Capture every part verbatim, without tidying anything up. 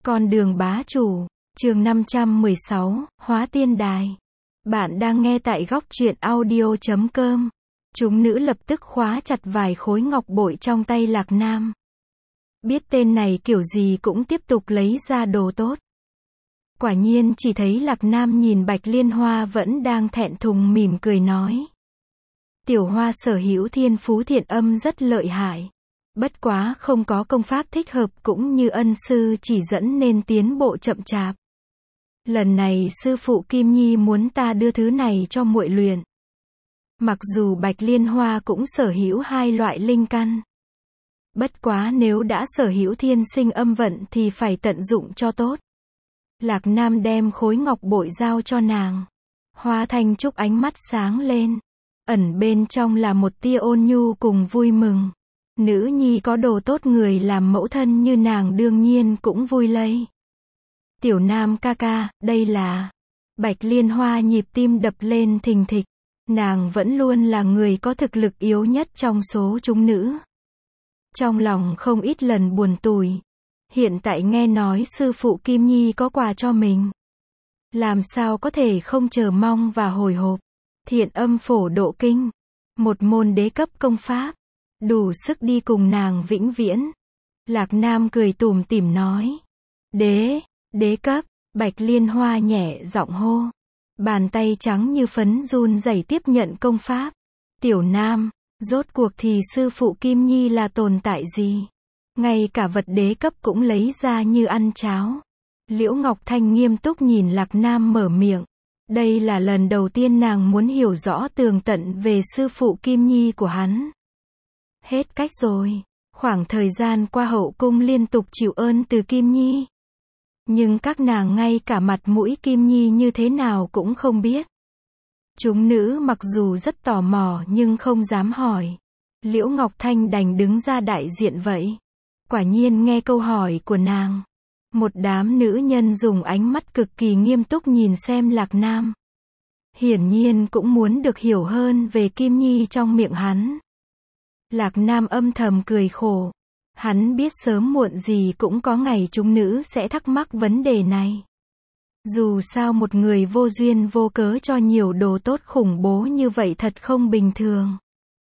Con đường bá chủ, chương năm trăm mười sáu, Hóa Tiên Đài. Bạn đang nghe tại góc truyện audio chấm com. Chúng nữ lập tức khóa chặt vài khối ngọc bội trong tay Lạc Nam. Biết tên này kiểu gì cũng tiếp tục lấy ra đồ tốt. Quả nhiên chỉ thấy Lạc Nam nhìn Bạch Liên Hoa vẫn đang thẹn thùng mỉm cười nói. Tiểu Hoa sở hữu thiên phú thiện âm rất lợi hại. Bất quá không có công pháp thích hợp cũng như ân sư chỉ dẫn nên tiến bộ chậm chạp. Lần này sư phụ Kim Nhi muốn ta đưa thứ này cho muội luyện. Mặc dù Bạch Liên Hoa cũng sở hữu hai loại linh căn. Bất quá nếu đã sở hữu thiên sinh âm vận thì phải tận dụng cho tốt. Lạc Nam đem khối ngọc bội giao cho nàng. Hoa Thanh Trúc ánh mắt sáng lên. Ẩn bên trong là một tia ôn nhu cùng vui mừng. Nữ nhi có đồ tốt, người làm mẫu thân như nàng đương nhiên cũng vui lây. Tiểu Nam ca ca, đây là... Bạch Liên Hoa nhịp tim đập lên thình thịch. Nàng vẫn luôn là người có thực lực yếu nhất trong số chúng nữ. Trong lòng không ít lần buồn tủi. Hiện tại nghe nói sư phụ Kim Nhi có quà cho mình. Làm sao có thể không chờ mong và hồi hộp. Thiện âm phổ độ kinh. Một môn đế cấp công pháp. Đủ sức đi cùng nàng vĩnh viễn. Lạc Nam cười tủm tỉm nói. Đế, đế cấp, Bạch Liên Hoa nhẹ giọng hô. Bàn tay trắng như phấn run rẩy tiếp nhận công pháp. Tiểu Nam, rốt cuộc thì sư phụ Kim Nhi là tồn tại gì? Ngay cả vật đế cấp cũng lấy ra như ăn cháo. Liễu Ngọc Thanh nghiêm túc nhìn Lạc Nam mở miệng. Đây là lần đầu tiên nàng muốn hiểu rõ tường tận về sư phụ Kim Nhi của hắn. Hết cách rồi. Khoảng thời gian qua hậu cung liên tục chịu ơn từ Kim Nhi. Nhưng các nàng ngay cả mặt mũi Kim Nhi như thế nào cũng không biết. Chúng nữ mặc dù rất tò mò nhưng không dám hỏi. Liễu Ngọc Thanh đành đứng ra đại diện vậy. Quả nhiên nghe câu hỏi của nàng. Một đám nữ nhân dùng ánh mắt cực kỳ nghiêm túc nhìn xem Lạc Nam. Hiển nhiên cũng muốn được hiểu hơn về Kim Nhi trong miệng hắn. Lạc Nam âm thầm cười khổ. Hắn biết sớm muộn gì cũng có ngày chúng nữ sẽ thắc mắc vấn đề này. Dù sao một người vô duyên vô cớ cho nhiều đồ tốt khủng bố như vậy thật không bình thường.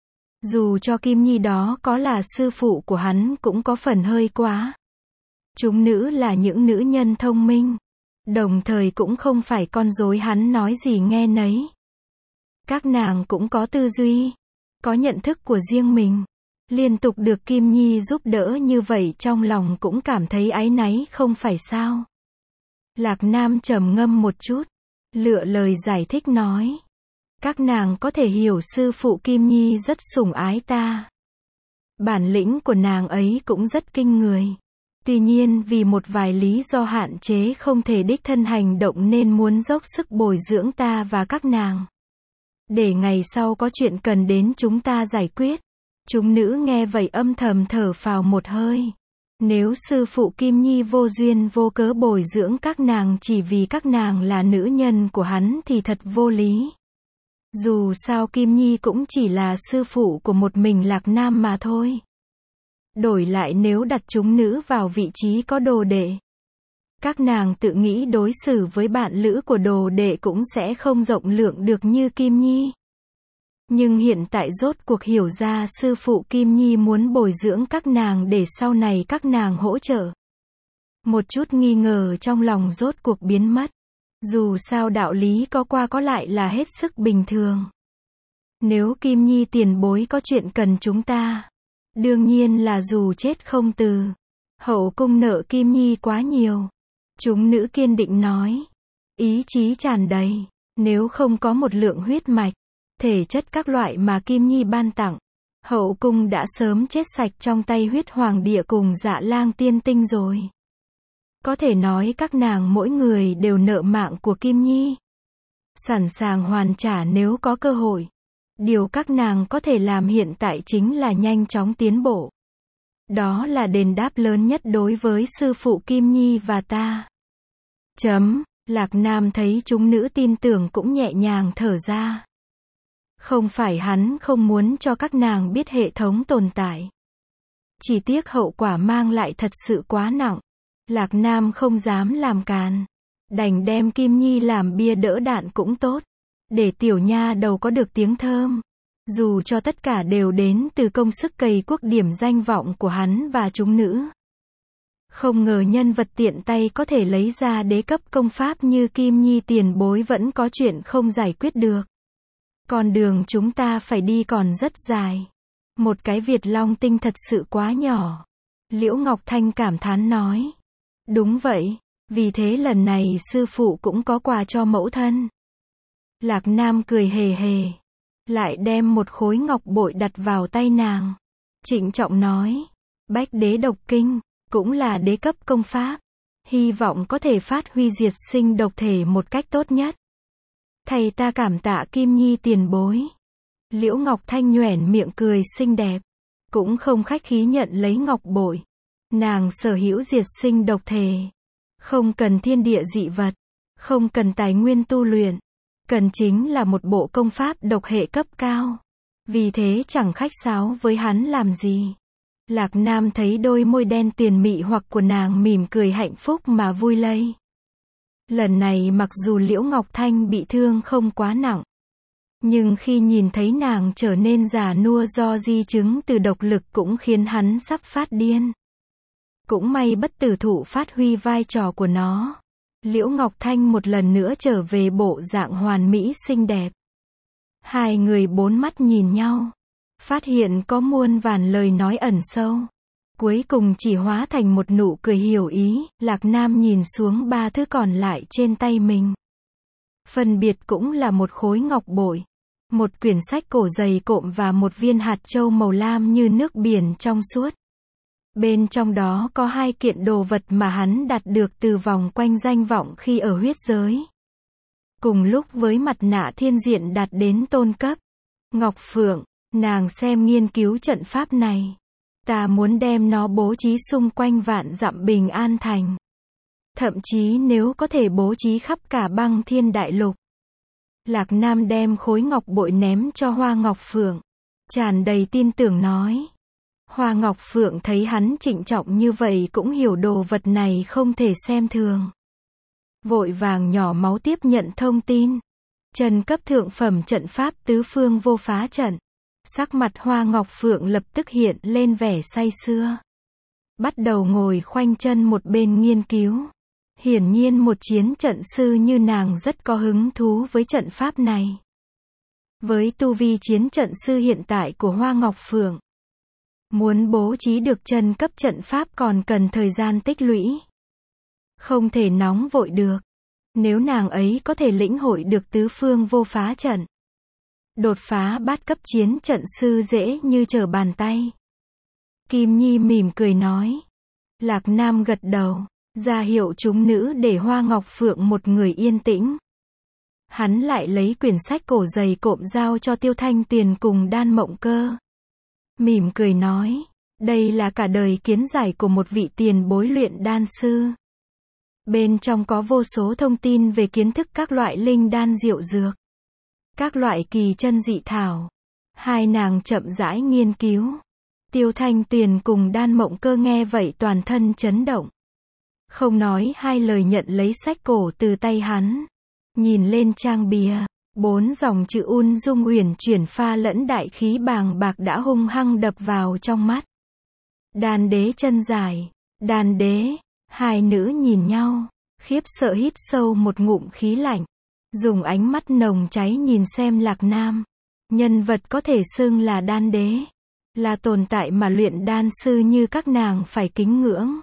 Dù cho Kim Nhi đó có là sư phụ của hắn cũng có phần hơi quá. Chúng nữ là những nữ nhân thông minh. Đồng thời cũng không phải con rối hắn nói gì nghe nấy. Các nàng cũng có tư duy. Có nhận thức của riêng mình. Liên tục được Kim Nhi giúp đỡ như vậy trong lòng cũng cảm thấy áy náy không phải sao. Lạc Nam trầm ngâm một chút. Lựa lời giải thích nói. Các nàng có thể hiểu sư phụ Kim Nhi rất sủng ái ta. Bản lĩnh của nàng ấy cũng rất kinh người. Tuy nhiên vì một vài lý do hạn chế không thể đích thân hành động nên muốn dốc sức bồi dưỡng ta và các nàng. Để ngày sau có chuyện cần đến chúng ta giải quyết. Chúng nữ nghe vậy âm thầm thở phào một hơi. Nếu sư phụ Kim Nhi vô duyên vô cớ bồi dưỡng các nàng chỉ vì các nàng là nữ nhân của hắn thì thật vô lý. Dù sao Kim Nhi cũng chỉ là sư phụ của một mình Lạc Nam mà thôi. Đổi lại nếu đặt chúng nữ vào vị trí có đồ đệ. Các nàng tự nghĩ đối xử với bạn lữ của đồ đệ cũng sẽ không rộng lượng được như Kim Nhi. Nhưng hiện tại rốt cuộc hiểu ra sư phụ Kim Nhi muốn bồi dưỡng các nàng để sau này các nàng hỗ trợ. Một chút nghi ngờ trong lòng rốt cuộc biến mất. Dù sao đạo lý có qua có lại là hết sức bình thường. Nếu Kim Nhi tiền bối có chuyện cần chúng ta, đương nhiên là dù chết không từ. Hậu cung nợ Kim Nhi quá nhiều. Chúng nữ kiên định nói. Ý chí tràn đầy. Nếu không có một lượng huyết mạch, thể chất các loại mà Kim Nhi ban tặng, hậu cung đã sớm chết sạch trong tay huyết hoàng địa cùng Dạ Lang tiên tinh rồi. Có thể nói các nàng mỗi người đều nợ mạng của Kim Nhi. Sẵn sàng hoàn trả nếu có cơ hội. Điều các nàng có thể làm hiện tại chính là nhanh chóng tiến bộ. Đó là đền đáp lớn nhất đối với sư phụ Kim Nhi và ta. Chấm, Lạc Nam thấy chúng nữ tin tưởng cũng nhẹ nhàng thở ra. Không phải hắn không muốn cho các nàng biết hệ thống tồn tại. Chỉ tiếc hậu quả mang lại thật sự quá nặng. Lạc Nam không dám làm càn. Đành đem Kim Nhi làm bia đỡ đạn cũng tốt. Để tiểu nha đầu có được tiếng thơm. Dù cho tất cả đều đến từ công sức cày cuốc điểm danh vọng của hắn và chúng nữ. Không ngờ nhân vật tiện tay có thể lấy ra đế cấp công pháp như Kim Nhi tiền bối vẫn có chuyện không giải quyết được. Con đường chúng ta phải đi còn rất dài. Một cái Việt Long tinh thật sự quá nhỏ. Liễu Ngọc Thanh cảm thán nói. Đúng vậy, vì thế lần này sư phụ cũng có quà cho mẫu thân. Lạc Nam cười hề hề. Lại đem một khối ngọc bội đặt vào tay nàng. Trịnh trọng nói. Bách đế độc kinh, cũng là đế cấp công pháp. Hy vọng có thể phát huy diệt sinh độc thể một cách tốt nhất. Thầy ta cảm tạ Kim Nhi tiền bối. Liễu Ngọc Thanh nhoẻn miệng cười xinh đẹp. Cũng không khách khí nhận lấy ngọc bội. Nàng sở hữu diệt sinh độc thể. Không cần thiên địa dị vật. Không cần tài nguyên tu luyện. Cần chính là một bộ công pháp độc hệ cấp cao. Vì thế chẳng khách sáo với hắn làm gì. Lạc Nam thấy đôi môi đen tuyền mị hoặc của nàng mỉm cười hạnh phúc mà vui lây. Lần này mặc dù Liễu Ngọc Thanh bị thương không quá nặng. Nhưng khi nhìn thấy nàng trở nên già nua do di chứng từ độc lực cũng khiến hắn sắp phát điên. Cũng may bất tử thụ phát huy vai trò của nó. Liễu Ngọc Thanh một lần nữa trở về bộ dạng hoàn mỹ xinh đẹp. Hai người bốn mắt nhìn nhau. Phát hiện có muôn vàn lời nói ẩn sâu. Cuối cùng chỉ hóa thành một nụ cười hiểu ý. Lạc Nam nhìn xuống ba thứ còn lại trên tay mình. Phân biệt cũng là một khối ngọc bội. Một quyển sách cổ dày cộm và một viên hạt châu màu lam như nước biển trong suốt. Bên trong đó có hai kiện đồ vật mà hắn đạt được từ vòng quanh danh vọng khi ở huyết giới. Cùng lúc với mặt nạ thiên diện đạt đến tôn cấp. Ngọc Phượng, nàng xem nghiên cứu trận pháp này. Ta muốn đem nó bố trí xung quanh vạn dặm Bình An Thành. Thậm chí nếu có thể bố trí khắp cả băng thiên đại lục. Lạc Nam đem khối ngọc bội ném cho Hoa Ngọc Phượng. Tràn đầy tin tưởng nói. Hoa Ngọc Phượng thấy hắn trịnh trọng như vậy cũng hiểu đồ vật này không thể xem thường. Vội vàng nhỏ máu tiếp nhận thông tin. Trần cấp thượng phẩm trận pháp tứ phương vô phá trận. Sắc mặt Hoa Ngọc Phượng lập tức hiện lên vẻ say sưa. Bắt đầu ngồi khoanh chân một bên nghiên cứu. Hiển nhiên một chiến trận sư như nàng rất có hứng thú với trận pháp này. Với tu vi chiến trận sư hiện tại của Hoa Ngọc Phượng. Muốn bố trí được chân cấp trận pháp còn cần thời gian tích lũy. Không thể nóng vội được. Nếu nàng ấy có thể lĩnh hội được tứ phương vô phá trận. Đột phá bát cấp chiến trận sư dễ như trở bàn tay. Kim Nhi mỉm cười nói. Lạc Nam gật đầu, ra hiệu chúng nữ để Hoa Ngọc Phượng một người yên tĩnh. Hắn lại lấy quyển sách cổ dày cộm giao cho Tiêu Thanh Tuyền cùng Đan Mộng Cơ. Mỉm cười nói, đây là cả đời kiến giải của một vị tiền bối luyện đan sư. Bên trong có vô số thông tin về kiến thức các loại linh đan diệu dược. Các loại kỳ chân dị thảo. Hai nàng chậm rãi nghiên cứu. Tiêu Thanh Tuyền cùng Đan Mộng Cơ nghe vậy toàn thân chấn động. Không nói hai lời nhận lấy sách cổ từ tay hắn. Nhìn lên trang bìa, bốn dòng chữ ung dung uyển chuyển pha lẫn đại khí bàng bạc đã hung hăng đập vào trong mắt. Đan đế chân dài, đan đế, hai nữ nhìn nhau, khiếp sợ hít sâu một ngụm khí lạnh. Dùng ánh mắt nồng cháy nhìn xem Lạc Nam. Nhân vật có thể xưng là đan đế. Là tồn tại mà luyện đan sư như các nàng phải kính ngưỡng.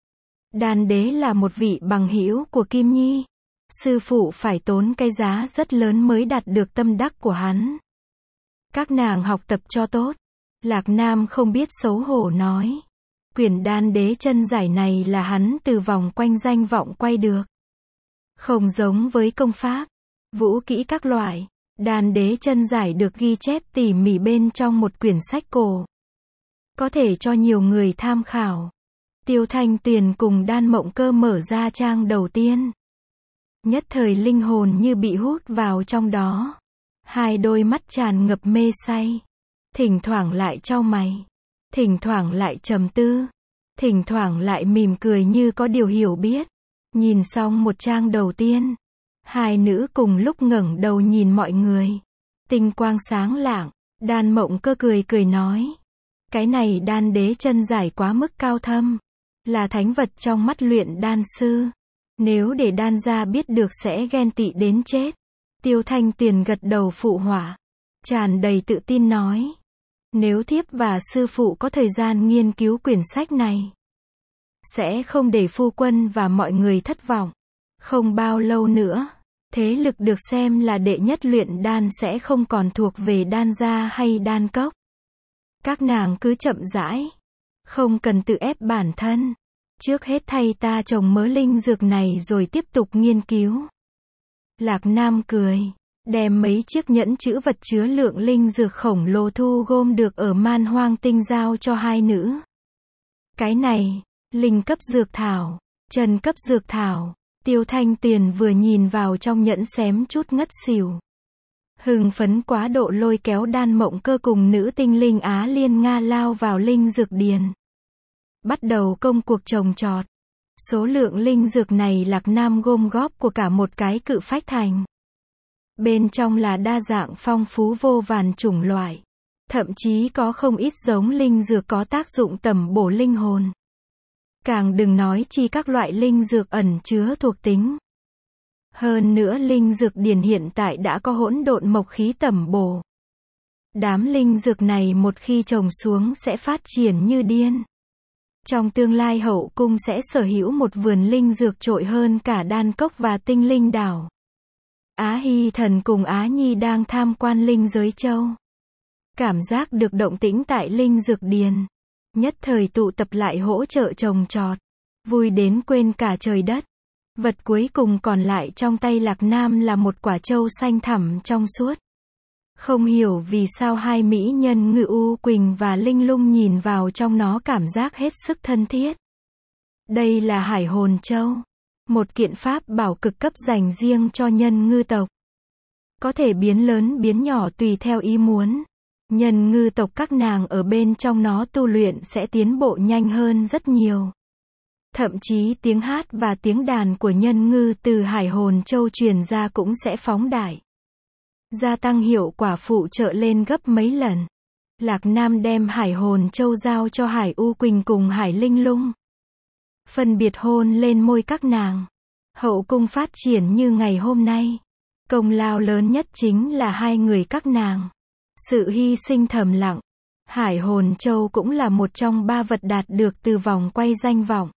Đan đế là một vị bằng hữu của Kim Nhi. Sư phụ phải tốn cái giá rất lớn mới đạt được tâm đắc của hắn. Các nàng học tập cho tốt. Lạc Nam không biết xấu hổ nói. Quyển đan đế chân giải này là hắn từ vòng quanh danh vọng quay được. Không giống với công pháp, vũ kỹ các loại. Đan đế chân giải được ghi chép tỉ mỉ bên trong một quyển sách cổ. Có thể cho nhiều người tham khảo. Tiêu Thanh Tuyền cùng Đan Mộng Cơ mở ra trang đầu tiên. Nhất thời linh hồn như bị hút vào trong đó. Hai đôi mắt tràn ngập mê say. Thỉnh thoảng lại chau mày. Thỉnh thoảng lại trầm tư. thỉnh thoảng lại mỉm cười như có điều hiểu biết. Nhìn xong một trang đầu tiên, hai nữ cùng lúc ngẩng đầu nhìn mọi người. Tinh quang sáng lạng, Đan Mộng Cơ cười cười nói. Cái này đan đế chân giải quá mức cao thâm, là thánh vật trong mắt luyện đan sư. Nếu để đan gia biết được sẽ ghen tị đến chết. Tiêu Thanh Tuyền gật đầu phụ họa, tràn đầy tự tin nói. Nếu thiếp và sư phụ có thời gian nghiên cứu quyển sách này, sẽ không để phu quân và mọi người thất vọng. Không bao lâu nữa, thế lực được xem là đệ nhất luyện đan sẽ không còn thuộc về đan gia hay đan cốc. Các nàng cứ chậm rãi, không cần tự ép bản thân. Trước hết thay ta trồng mớ linh dược này rồi tiếp tục nghiên cứu. Lạc Nam cười, đem mấy chiếc nhẫn chữ vật chứa lượng linh dược khổng lồ thu gom được ở Man Hoang Tinh giao cho hai nữ. Cái này, linh cấp dược thảo, trần cấp dược thảo. Tiêu Thanh Tuyền vừa nhìn vào trong nhẫn xém chút ngất xỉu. Hưng phấn quá độ lôi kéo Đan Mộng Cơ cùng nữ tinh linh Á Liên Nga lao vào linh dược điền. Bắt đầu công cuộc trồng trọt. Số lượng linh dược này Lạc Nam gom góp của cả một cái cự phách thành. Bên trong là đa dạng phong phú vô vàn chủng loại. Thậm chí có không ít giống linh dược có tác dụng tẩm bổ linh hồn. Càng đừng nói chi các loại linh dược ẩn chứa thuộc tính. Hơn nữa linh dược điền hiện tại đã có hỗn độn mộc khí tẩm bổ. Đám linh dược này một khi trồng xuống sẽ phát triển như điên. Trong tương lai hậu cung sẽ sở hữu một vườn linh dược trội hơn cả đan cốc và tinh linh đảo. Á Hy Thần cùng Á Nhi đang tham quan linh giới châu. Cảm giác được động tĩnh tại linh dược điền. Nhất thời tụ tập lại hỗ trợ trồng trọt. Vui đến quên cả trời đất. Vật cuối cùng còn lại trong tay Lạc Nam là một quả châu xanh thẳm trong suốt. Không hiểu vì sao hai mỹ nhân Ngự U Quỳnh và Linh Lung nhìn vào trong nó cảm giác hết sức thân thiết. Đây là Hải Hồn Châu. Một kiện pháp bảo cực cấp dành riêng cho nhân ngư tộc. Có thể biến lớn biến nhỏ tùy theo ý muốn. Nhân ngư tộc các nàng ở bên trong nó tu luyện sẽ tiến bộ nhanh hơn rất nhiều. Thậm chí tiếng hát và tiếng đàn của nhân ngư từ Hải Hồn Châu truyền ra cũng sẽ phóng đại. Gia tăng hiệu quả phụ trợ lên gấp mấy lần. Lạc Nam đem Hải Hồn Châu giao cho Hải U Quỳnh cùng Hải Linh Lung. Phân biệt hôn lên môi các nàng. Hậu cung phát triển như ngày hôm nay. Công lao lớn nhất chính là hai người các nàng. Sự hy sinh thầm lặng. Hải Hồn Châu cũng là một trong ba vật đạt được từ vòng quay danh vọng.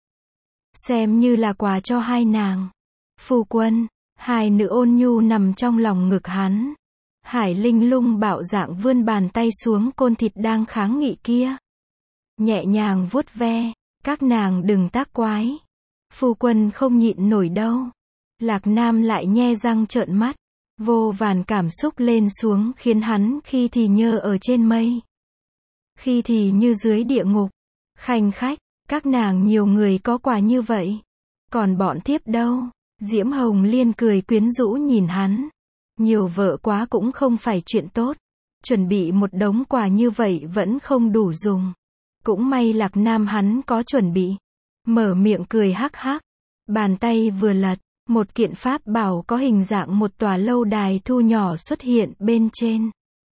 Xem như là quà cho hai nàng. Phu quân, hai nữ ôn nhu nằm trong lòng ngực hắn. Hải Linh Lung bạo dạn vươn bàn tay xuống côn thịt đang kháng nghị kia. Nhẹ nhàng vuốt ve, các nàng đừng tác quái. Phu quân không nhịn nổi đâu. Lạc Nam lại nhe răng trợn mắt. Vô vàn cảm xúc lên xuống khiến hắn khi thì nhơ ở trên mây. Khi thì như dưới địa ngục. Khanh khách, các nàng nhiều người có quà như vậy. Còn bọn thiếp đâu? Diễm Hồng Liên cười quyến rũ nhìn hắn. Nhiều vợ quá cũng không phải chuyện tốt. Chuẩn bị một đống quà như vậy vẫn không đủ dùng. Cũng may Lạc Nam hắn có chuẩn bị. Mở miệng cười hắc hắc. Bàn tay vừa lật. Một kiện pháp bảo có hình dạng một tòa lâu đài thu nhỏ xuất hiện bên trên.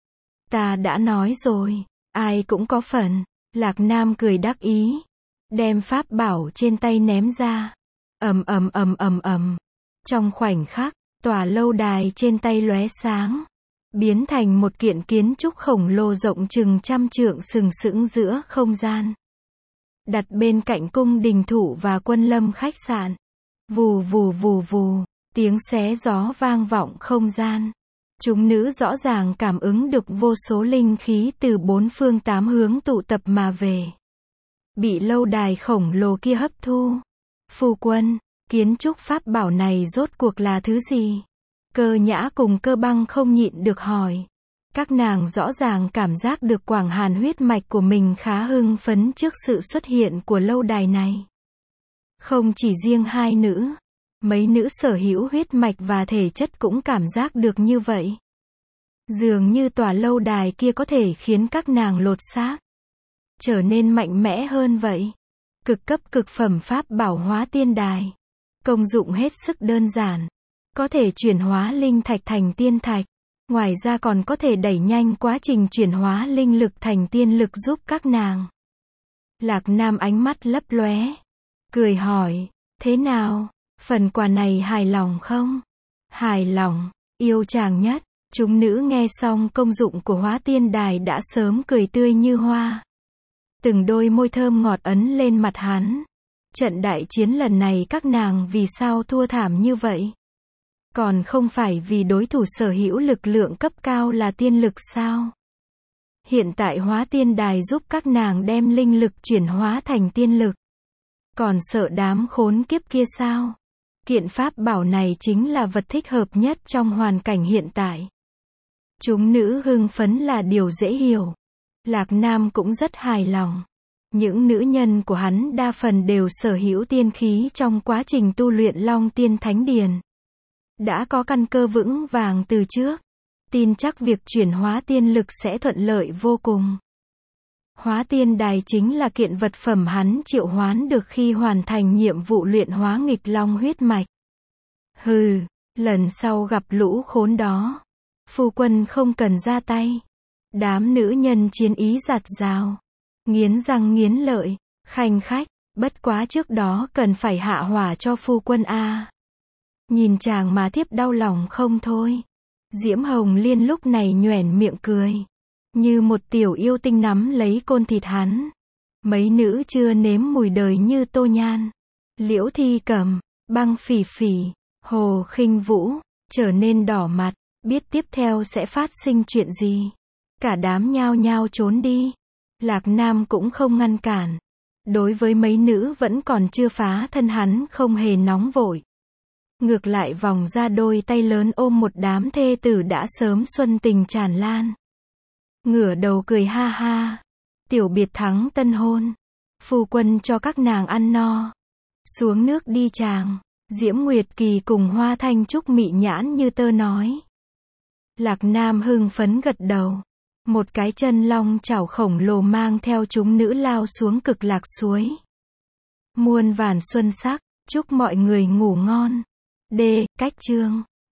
Ta đã nói rồi. Ai cũng có phần. Lạc Nam cười đắc ý. Đem pháp bảo trên tay ném ra. Ầm ầm ầm ầm ầm. Trong khoảnh khắc, tòa lâu đài trên tay lóe sáng. Biến thành một kiện kiến trúc khổng lồ rộng chừng trăm trượng sừng sững giữa không gian. Đặt bên cạnh cung đình thủ và quân lâm khách sạn. Vù vù vù vù, tiếng xé gió vang vọng không gian. Chúng nữ rõ ràng cảm ứng được vô số linh khí từ bốn phương tám hướng tụ tập mà về. Bị lâu đài khổng lồ kia hấp thu. Phu quân, kiến trúc pháp bảo này rốt cuộc là thứ gì? Cơ Nhã cùng Cơ Băng không nhịn được hỏi. Các nàng rõ ràng cảm giác được quảng hàn huyết mạch của mình khá hưng phấn trước sự xuất hiện của lâu đài này. Không chỉ riêng hai nữ, mấy nữ sở hữu huyết mạch và thể chất cũng cảm giác được như vậy. Dường như tòa lâu đài kia có thể khiến các nàng lột xác, trở nên mạnh mẽ hơn vậy. Cực cấp cực phẩm pháp bảo hóa tiên đài. Công dụng hết sức đơn giản. Có thể chuyển hóa linh thạch thành tiên thạch. Ngoài ra còn có thể đẩy nhanh quá trình chuyển hóa linh lực thành tiên lực giúp các nàng. Lạc Nam ánh mắt lấp lóe. Cười hỏi, thế nào? Phần quà này hài lòng không? Hài lòng, yêu chàng nhất. Chúng nữ nghe xong công dụng của hóa tiên đài đã sớm cười tươi như hoa. Từng đôi môi thơm ngọt ấn lên mặt hắn. Trận đại chiến lần này các nàng vì sao thua thảm như vậy? Còn không phải vì đối thủ sở hữu lực lượng cấp cao là tiên lực sao? Hiện tại hóa tiên đài giúp các nàng đem linh lực chuyển hóa thành tiên lực. Còn sợ đám khốn kiếp kia sao? Kiện pháp bảo này chính là vật thích hợp nhất trong hoàn cảnh hiện tại. Chúng nữ hưng phấn là điều dễ hiểu. Lạc Nam cũng rất hài lòng. Những nữ nhân của hắn đa phần đều sở hữu tiên khí trong quá trình tu luyện Long Tiên Thánh Điền. Đã có căn cơ vững vàng từ trước. Tin chắc việc chuyển hóa tiên lực sẽ thuận lợi vô cùng. Hóa tiên đài chính là kiện vật phẩm hắn triệu hoán được khi hoàn thành nhiệm vụ luyện hóa nghịch long huyết mạch. Hừ, lần sau gặp lũ khốn đó, phu quân không cần ra tay. Đám nữ nhân chiến ý giạt rào, nghiến răng nghiến lợi, khanh khách, bất quá trước đó cần phải hạ hỏa cho phu quân a. Nhìn chàng mà thiếp đau lòng không thôi. Diễm Hồng Liên lúc này nhoẻn miệng cười, như một tiểu yêu tinh nắm lấy côn thịt hắn. Mấy nữ chưa nếm mùi đời như Tô Nhan, Liễu Thi Cầm, Băng Phỉ Phỉ, Hồ Khinh Vũ, trở nên đỏ mặt, biết tiếp theo sẽ phát sinh chuyện gì. Cả đám nhao nhao trốn đi. Lạc Nam cũng không ngăn cản. Đối với mấy nữ vẫn còn chưa phá thân hắn không hề nóng vội. Ngược lại vòng ra đôi tay lớn ôm một đám thê tử đã sớm xuân tình tràn lan. Ngửa đầu cười ha ha. Tiểu biệt thắng tân hôn. Phu quân cho các nàng ăn no. Xuống nước đi chàng. Diễm Nguyệt Kỳ cùng Hoa Thanh Trúc mị nhãn như tơ nói. Lạc Nam hưng phấn gật đầu. Một cái chân long chảo khổng lồ mang theo chúng nữ lao xuống cực lạc suối. Muôn vàn xuân sắc, chúc mọi người ngủ ngon. D. Cách chương